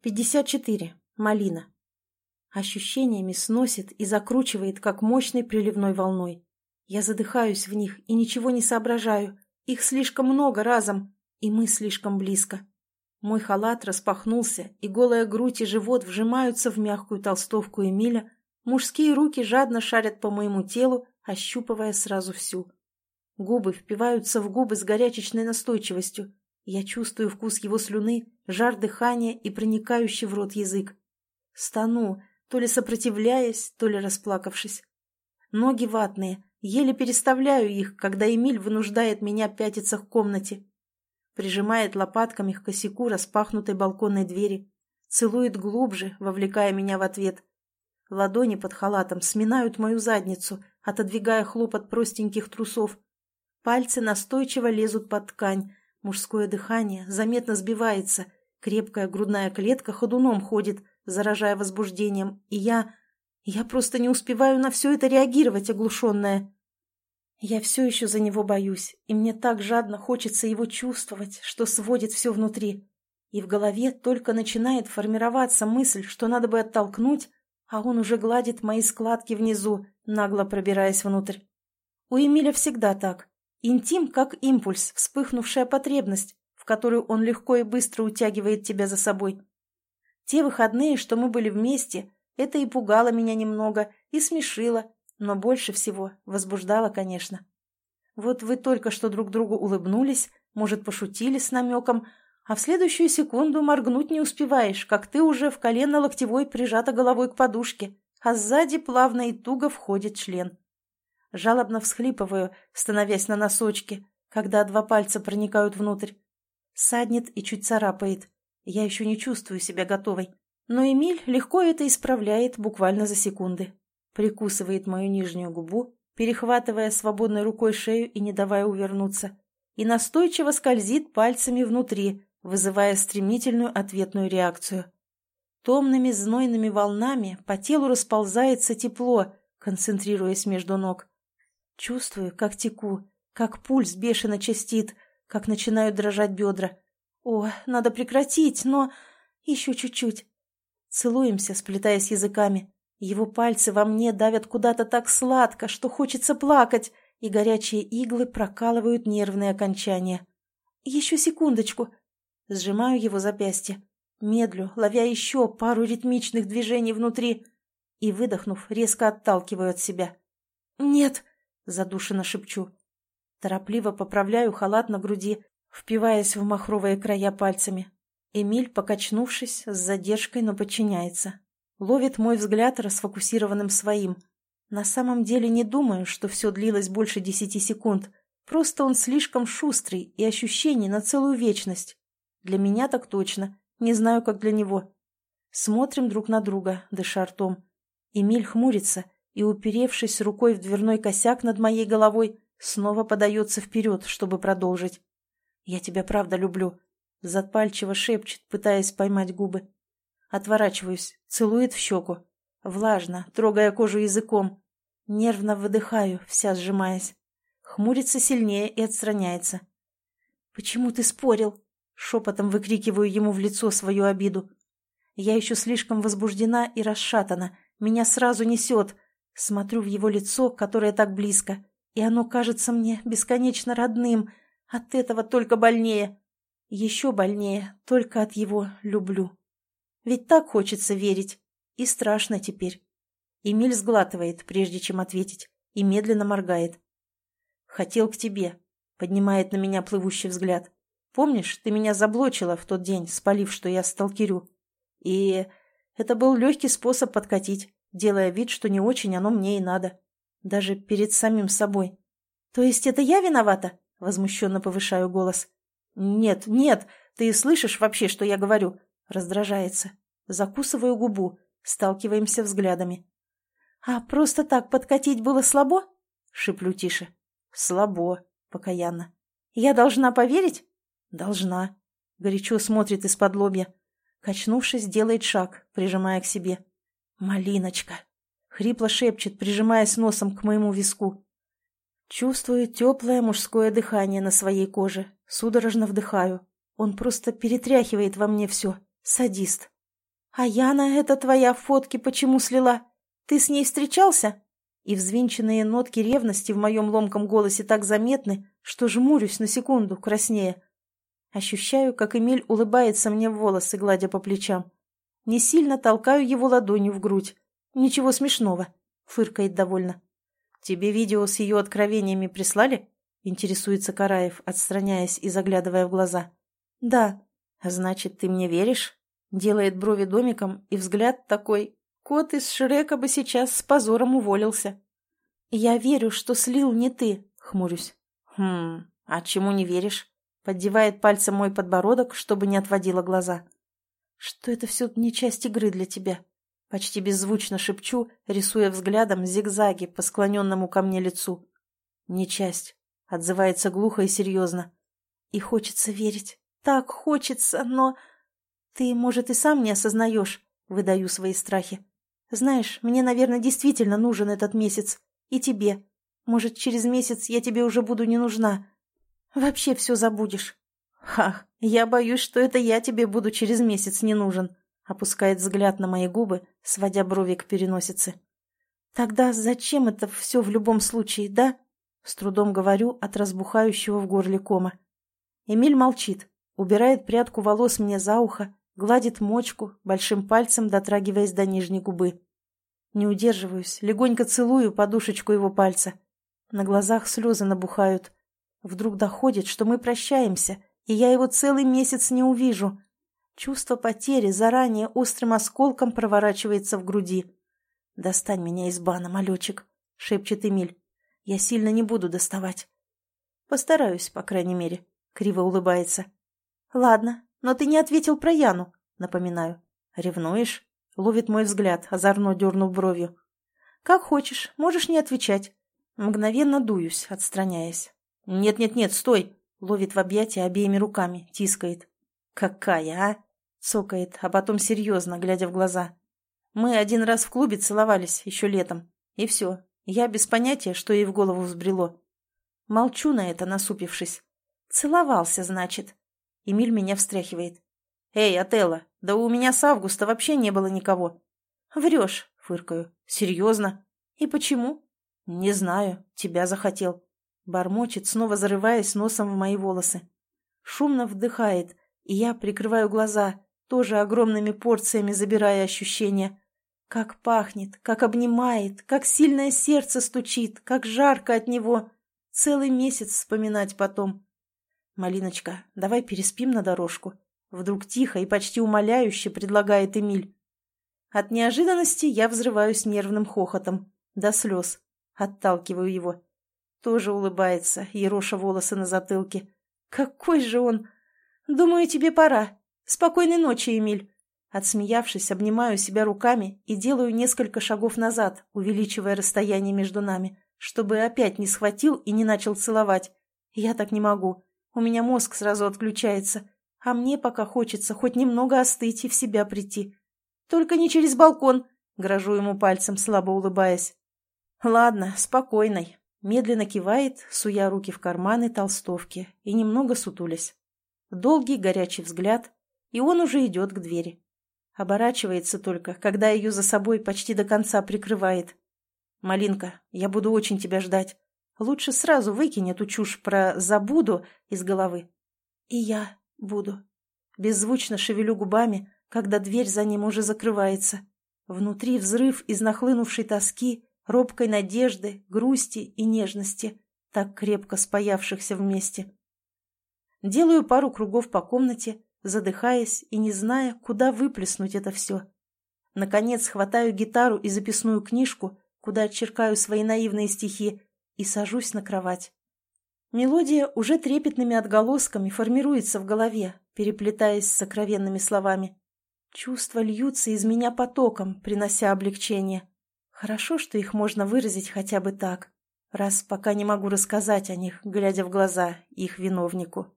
54. Малина. Ощущениями сносит и закручивает, как мощной приливной волной. Я задыхаюсь в них и ничего не соображаю. Их слишком много разом, и мы слишком близко. Мой халат распахнулся, и голая грудь и живот вжимаются в мягкую толстовку Эмиля. Мужские руки жадно шарят по моему телу, ощупывая сразу всю. Губы впиваются в губы с горячечной настойчивостью. Я чувствую вкус его слюны, жар дыхания и проникающий в рот язык. Стану, то ли сопротивляясь, то ли расплакавшись. Ноги ватные, еле переставляю их, когда Эмиль вынуждает меня пятиться к комнате. Прижимает лопатками к косяку распахнутой балконной двери, целует глубже, вовлекая меня в ответ. Ладони под халатом сминают мою задницу, отодвигая хлопот простеньких трусов. Пальцы настойчиво лезут под ткань. Мужское дыхание заметно сбивается, крепкая грудная клетка ходуном ходит, заражая возбуждением, и я просто не успеваю на все это реагировать, оглушенная. Я все еще за него боюсь, и мне так жадно хочется его чувствовать, что сводит все внутри. И в голове только начинает формироваться мысль, что надо бы оттолкнуть, а он уже гладит мои складки внизу, нагло пробираясь внутрь. У Эмиля всегда так. Интим как импульс, вспыхнувшая потребность, в которую он легко и быстро утягивает тебя за собой. Те выходные, что мы были вместе, это и пугало меня немного, и смешило, но больше всего возбуждало, конечно. Вот вы только что друг другу улыбнулись, может, пошутили с намеком, а в следующую секунду моргнуть не успеваешь, как ты уже в колено-локтевой прижата головой к подушке, а сзади плавно и туго входит член. Жалобно всхлипываю, становясь на носочки, когда два пальца проникают внутрь. Саднет и чуть царапает. Я еще не чувствую себя готовой. Но Эмиль легко это исправляет буквально за секунды. Прикусывает мою нижнюю губу, перехватывая свободной рукой шею и не давая увернуться. И настойчиво скользит пальцами внутри, вызывая стремительную ответную реакцию. Томными знойными волнами по телу расползается тепло, концентрируясь между ног. Чувствую, как теку, как пульс бешено частит, как начинают дрожать бедра. О, надо прекратить, но... еще чуть-чуть. Целуемся, сплетаясь языками. Его пальцы во мне давят куда-то так сладко, что хочется плакать, и горячие иглы прокалывают нервные окончания. Еще секундочку. Сжимаю его запястье. Медлю, ловя еще пару ритмичных движений внутри. И, выдохнув, резко отталкиваю от себя. «Нет!» — задушенно шепчу. Торопливо поправляю халат на груди, впиваясь в махровые края пальцами. Эмиль, покачнувшись, с задержкой, но подчиняется. Ловит мой взгляд расфокусированным своим. На самом деле не думаю, что все длилось больше 10 секунд. Просто он слишком шустрый и ощущений на целую вечность. Для меня так точно. Не знаю, как для него. Смотрим друг на друга, дыша ртом. Эмиль хмурится и, уперевшись рукой в дверной косяк над моей головой, снова подается вперед, чтобы продолжить. «Я тебя правда люблю», — запальчиво шепчет, пытаясь поймать губы. Отворачиваюсь, целует в щеку. Влажно, трогая кожу языком. Нервно выдыхаю, вся сжимаясь. Хмурится сильнее и отстраняется. «Почему ты спорил?» — шепотом выкрикиваю ему в лицо свою обиду. Я еще слишком возбуждена и расшатана. Меня сразу несет. Смотрю в его лицо, которое так близко, и оно кажется мне бесконечно родным. От этого только больнее. Еще больнее только от его «люблю». Ведь так хочется верить. И страшно теперь. Эмиль сглатывает, прежде чем ответить, и медленно моргает. «Хотел к тебе», — поднимает на меня плывущий взгляд. «Помнишь, ты меня заблочила в тот день, спалив, что я сталкерю? И это был легкий способ подкатить, делая вид, что не очень оно мне и надо. Даже перед самим собой. То есть это я виновата?» — возмущенно повышаю голос. «Нет, нет, ты слышишь вообще, что я говорю?» — раздражается. Закусываю губу, сталкиваемся взглядами. «А просто так подкатить было слабо?» — шиплю тише. «Слабо», — покаянно. «Я должна поверить?» «Должна». Горячо смотрит из-под лобья. Качнувшись, делает шаг, прижимая к себе. «Малиночка!» — хрипло шепчет, прижимаясь носом к моему виску. Чувствую теплое мужское дыхание на своей коже. Судорожно вдыхаю. Он просто перетряхивает во мне все. Садист. «А Яна, это твоя фотки почему слила? Ты с ней встречался?» И взвинченные нотки ревности в моем ломком голосе так заметны, что жмурюсь на секунду, краснея. Ощущаю, как Эмиль улыбается мне в волосы, гладя по плечам. Не сильно толкаю его ладонью в грудь. «Ничего смешного», — фыркает довольно. «Тебе видео с ее откровениями прислали?» — интересуется Караев, отстраняясь и заглядывая в глаза. «Да». «Значит, ты мне веришь?» Делает брови домиком, и взгляд такой. Кот из Шрека бы сейчас с позором уволился. «Я верю, что слил не ты», — хмурюсь. А чему не веришь?» Поддевает пальцем мой подбородок, чтобы не отводила глаза. «Что это все не часть игры для тебя?» Почти беззвучно шепчу, рисуя взглядом зигзаги по склоненному ко мне лицу. «Не часть», — отзывается глухо и серьезно. «И хочется верить. Так хочется, но...» «Ты, может, и сам не осознаешь», — выдаю свои страхи. «Знаешь, мне, наверное, действительно нужен этот месяц. И тебе. Может, через месяц я тебе уже буду не нужна. Вообще все забудешь». «Ха, я боюсь, что это я тебе буду через месяц не нужен», — опускает взгляд на мои губы, сводя брови к переносице. «Тогда зачем это все в любом случае, да?» С трудом говорю от разбухающего в горле кома. Эмиль молчит, убирает прядку волос мне за ухо, гладит мочку, большим пальцем дотрагиваясь до нижней губы. Не удерживаюсь, легонько целую подушечку его пальца. На глазах слезы набухают. Вдруг доходит, что мы прощаемся, и я его целый месяц не увижу. Чувство потери заранее острым осколком проворачивается в груди. «Достань меня из бана, малечек», — шепчет Эмиль. «Я сильно не буду доставать». «Постараюсь, по крайней мере», — криво улыбается. «Ладно, но ты не ответил про Яну», — напоминаю. «Ревнуешь?» — ловит мой взгляд, озорно дернув бровью. «Как хочешь, можешь не отвечать». Мгновенно дуюсь, отстраняясь. «Нет-нет-нет, стой!» — ловит в объятия обеими руками, тискает. «Какая, а?» — цокает, а потом серьезно, глядя в глаза. «Мы один раз в клубе целовались, еще летом. И все. Я без понятия, что ей в голову взбрело. Молчу на это, насупившись. Целовался, значит». Эмиль меня встряхивает. «Эй, Отелло, да у меня с августа вообще не было никого». «Врешь», — фыркаю. «Серьезно? И почему?» «Не знаю. Тебя захотел». Бормочет, снова зарываясь носом в мои волосы. Шумно вдыхает, и я прикрываю глаза, тоже огромными порциями забирая ощущения. Как пахнет, как обнимает, как сильное сердце стучит, как жарко от него. Целый месяц вспоминать потом. «Малиночка, давай переспим на дорожку», — вдруг тихо и почти умоляюще предлагает Эмиль. От неожиданности я взрываюсь нервным хохотом, до слез. Отталкиваю его. Тоже улыбается, ероша волосы на затылке. «Какой же он! Думаю, тебе пора. Спокойной ночи, Эмиль!» Отсмеявшись, обнимаю себя руками и делаю несколько шагов назад, увеличивая расстояние между нами, чтобы опять не схватил и не начал целовать. Я так не могу. У меня мозг сразу отключается, а мне пока хочется хоть немного остыть и в себя прийти. «Только не через балкон!» — грожу ему пальцем, слабо улыбаясь. «Ладно, спокойной». Медленно кивает, суя руки в карманы толстовки и немного сутулясь. Долгий горячий взгляд, и он уже идет к двери. Оборачивается только, когда ее за собой почти до конца прикрывает. «Малинка, я буду очень тебя ждать. Лучше сразу выкинь эту чушь про «забуду» из головы». «И я буду». Беззвучно шевелю губами, когда дверь за ним уже закрывается. Внутри взрыв из нахлынувшей тоски, робкой надежды, грусти и нежности, так крепко спаявшихся вместе. Делаю пару кругов по комнате, задыхаясь и не зная, куда выплеснуть это все. Наконец хватаю гитару и записную книжку, куда черкаю свои наивные стихи, и сажусь на кровать. Мелодия уже трепетными отголосками формируется в голове, переплетаясь с сокровенными словами. Чувства льются из меня потоком, принося облегчение. Хорошо, что их можно выразить хотя бы так, раз пока не могу рассказать о них, глядя в глаза их виновнику.